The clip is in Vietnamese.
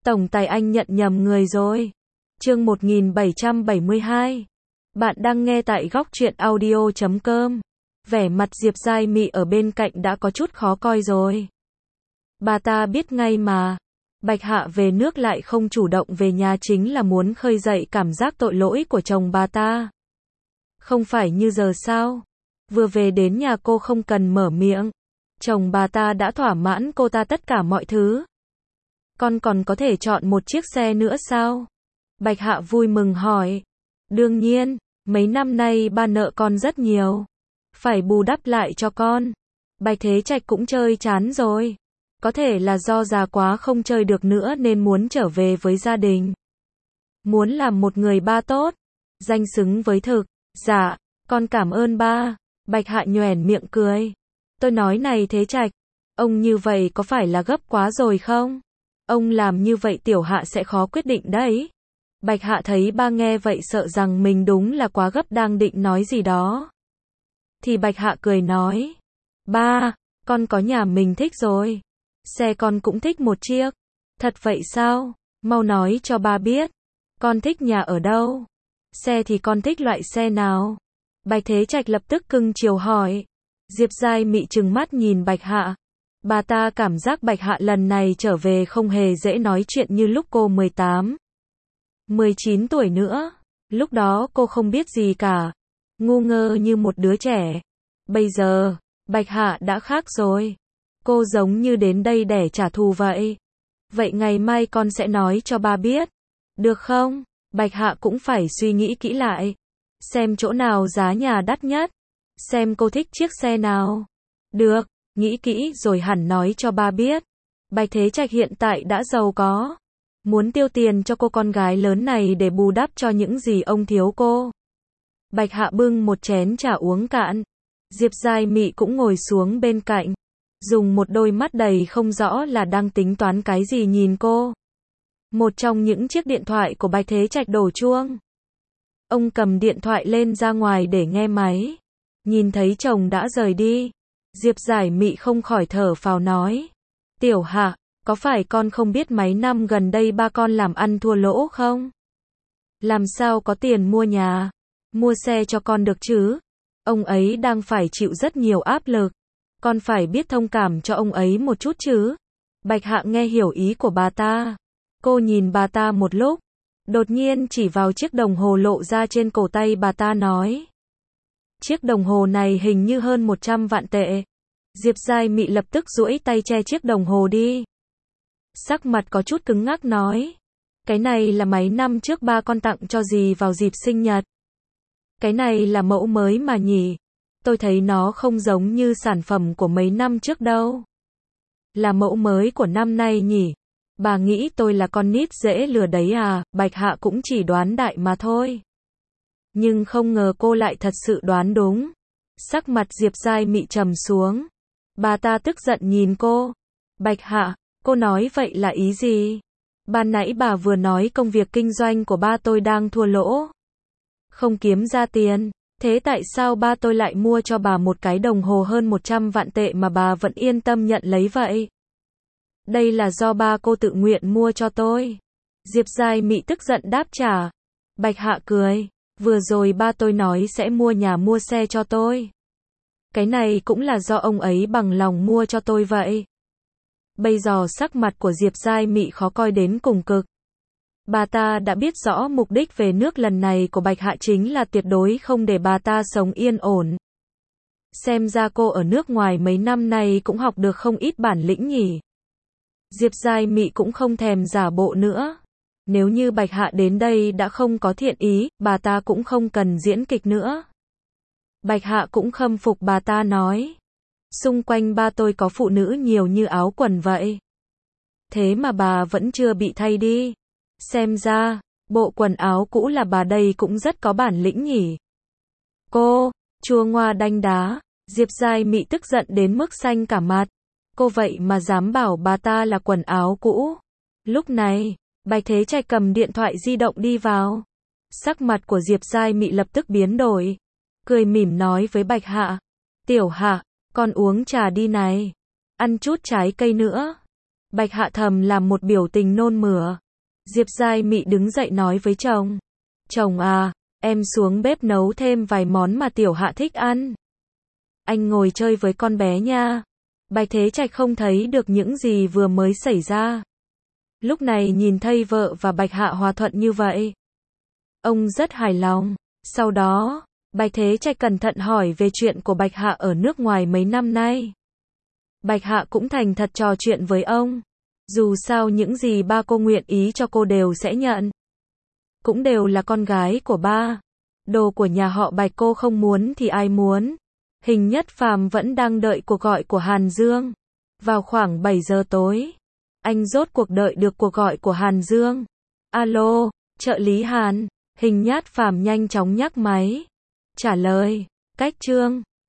Tổng tài anh nhận nhầm người rồi. Chương 1772. Bạn đang nghe tại góc truyện audio.com. Vẻ mặt Diệp Giai Mị ở bên cạnh đã có chút khó coi rồi. Bà ta biết ngay mà. Bạch Hạ về nước lại không chủ động về nhà chính là muốn khơi dậy cảm giác tội lỗi của chồng bà ta. Không phải như giờ sao? Vừa về đến nhà cô không cần mở miệng. Chồng bà ta đã thỏa mãn cô ta tất cả mọi thứ. Con còn có thể chọn một chiếc xe nữa sao? Bạch Hạ vui mừng hỏi. Đương nhiên, mấy năm nay ba nợ con rất nhiều. Phải bù đắp lại cho con. Bạch Thế Trạch cũng chơi chán rồi. Có thể là do già quá không chơi được nữa nên muốn trở về với gia đình. Muốn làm một người ba tốt. Danh xứng với thực. Dạ, con cảm ơn ba. Bạch Hạ nhoẻn miệng cười. Tôi nói này Thế Trạch, ông như vậy có phải là gấp quá rồi không? Ông làm như vậy Tiểu Hạ sẽ khó quyết định đấy. Bạch Hạ thấy ba nghe vậy sợ rằng mình đúng là quá gấp đang định nói gì đó. Thì Bạch Hạ cười nói. Ba, con có nhà mình thích rồi. Xe con cũng thích một chiếc. Thật vậy sao? Mau nói cho ba biết. Con thích nhà ở đâu? Xe thì con thích loại xe nào? Bạch Thế Trạch lập tức cưng chiều hỏi. Diệp Giai Mị trừng mắt nhìn Bạch Hạ. Bà ta cảm giác Bạch Hạ lần này trở về không hề dễ nói chuyện như lúc cô 18, 19 tuổi nữa. Lúc đó cô không biết gì cả. Ngu ngơ như một đứa trẻ. Bây giờ, Bạch Hạ đã khác rồi. Cô giống như đến đây để trả thù vậy. Vậy ngày mai con sẽ nói cho ba biết. Được không? Bạch Hạ cũng phải suy nghĩ kỹ lại. Xem chỗ nào giá nhà đắt nhất. Xem cô thích chiếc xe nào. Được, nghĩ kỹ rồi hẳn nói cho ba biết. Bạch Thế Trạch hiện tại đã giàu có. Muốn tiêu tiền cho cô con gái lớn này để bù đắp cho những gì ông thiếu cô. Bạch Hạ bưng một chén trà uống cạn. Diệp Giai Mị cũng ngồi xuống bên cạnh. Dùng một đôi mắt đầy không rõ là đang tính toán cái gì nhìn cô. Một trong những chiếc điện thoại của Bạch Thế Trạch đổ chuông. Ông cầm điện thoại lên ra ngoài để nghe máy. Nhìn thấy chồng đã rời đi. Diệp Giai Mị không khỏi thở phào nói. Tiểu Hạ, có phải con không biết mấy năm gần đây ba con làm ăn thua lỗ không? Làm sao có tiền mua nhà, mua xe cho con được chứ? Ông ấy đang phải chịu rất nhiều áp lực. Con phải biết thông cảm cho ông ấy một chút chứ. Bạch Hạ nghe hiểu ý của bà ta. Cô nhìn bà ta một lúc. Đột nhiên chỉ vào chiếc đồng hồ lộ ra trên cổ tay bà ta nói. Chiếc đồng hồ này hình như hơn 100 vạn tệ. Diệp Giai Mị lập tức duỗi tay che chiếc đồng hồ đi. Sắc mặt có chút cứng ngắc nói. Cái này là mấy năm trước ba con tặng cho dì vào dịp sinh nhật. Cái này là mẫu mới mà nhỉ. Tôi thấy nó không giống như sản phẩm của mấy năm trước đâu. Là mẫu mới của năm nay nhỉ. Bà nghĩ tôi là con nít dễ lừa đấy à? Bạch Hạ cũng chỉ đoán đại mà thôi. Nhưng không ngờ cô lại thật sự đoán đúng. Sắc mặt Diệp Giai Mị trầm xuống. Bà ta tức giận nhìn cô. Bạch Hạ, cô nói vậy là ý gì? Ban nãy bà vừa nói công việc kinh doanh của ba tôi đang thua lỗ. Không kiếm ra tiền. Thế tại sao ba tôi lại mua cho bà một cái đồng hồ hơn 100 vạn tệ mà bà vẫn yên tâm nhận lấy vậy? Đây là do ba cô tự nguyện mua cho tôi. Diệp Giai Mị tức giận đáp trả. Bạch Hạ cười. Vừa rồi ba tôi nói sẽ mua nhà mua xe cho tôi. Cái này cũng là do ông ấy bằng lòng mua cho tôi vậy. Bây giờ sắc mặt của Diệp Giai Mị khó coi đến cùng cực. Bà ta đã biết rõ mục đích về nước lần này của Bạch Hạ chính là tuyệt đối không để bà ta sống yên ổn. Xem ra cô ở nước ngoài mấy năm nay cũng học được không ít bản lĩnh nhỉ. Diệp Giai Mị cũng không thèm giả bộ nữa. Nếu như Bạch Hạ đến đây đã không có thiện ý, bà ta cũng không cần diễn kịch nữa. Bạch Hạ cũng khâm phục bà ta nói. Xung quanh ba tôi có phụ nữ nhiều như áo quần vậy. Thế mà bà vẫn chưa bị thay đi. Xem ra, bộ quần áo cũ là bà đây cũng rất có bản lĩnh nhỉ. Cô, chua ngoa đanh đá. Diệp Giai Mị tức giận đến mức xanh cả mặt. Cô vậy mà dám bảo bà ta là quần áo cũ. Lúc này, Bạch Thế Trạch cầm điện thoại di động đi vào. Sắc mặt của Diệp Giai Mị lập tức biến đổi. Cười mỉm nói với Bạch Hạ. Tiểu Hạ, con uống trà đi này. Ăn chút trái cây nữa. Bạch Hạ thầm làm một biểu tình nôn mửa. Diệp Giai Mị đứng dậy nói với chồng. Chồng à, em xuống bếp nấu thêm vài món mà Tiểu Hạ thích ăn. Anh ngồi chơi với con bé nha. Bạch Thế Trạch không thấy được những gì vừa mới xảy ra. Lúc này nhìn thấy vợ và Bạch Hạ hòa thuận như vậy, ông rất hài lòng. Sau đó, Bạch Thế Trạch cẩn thận hỏi về chuyện của Bạch Hạ ở nước ngoài mấy năm nay. Bạch Hạ cũng thành thật trò chuyện với ông. Dù sao những gì ba cô nguyện ý cho cô đều sẽ nhận. Cũng đều là con gái của ba. Đồ của nhà họ Bạch cô không muốn thì ai muốn. Hình Nhất Phàm vẫn đang đợi cuộc gọi của Hàn Dương. Vào khoảng 7 giờ tối, anh rốt cuộc đợi được cuộc gọi của Hàn Dương. Alo, trợ lý Hàn. Hình Nhất Phàm nhanh chóng nhấc máy. Trả lời, Cách Trương.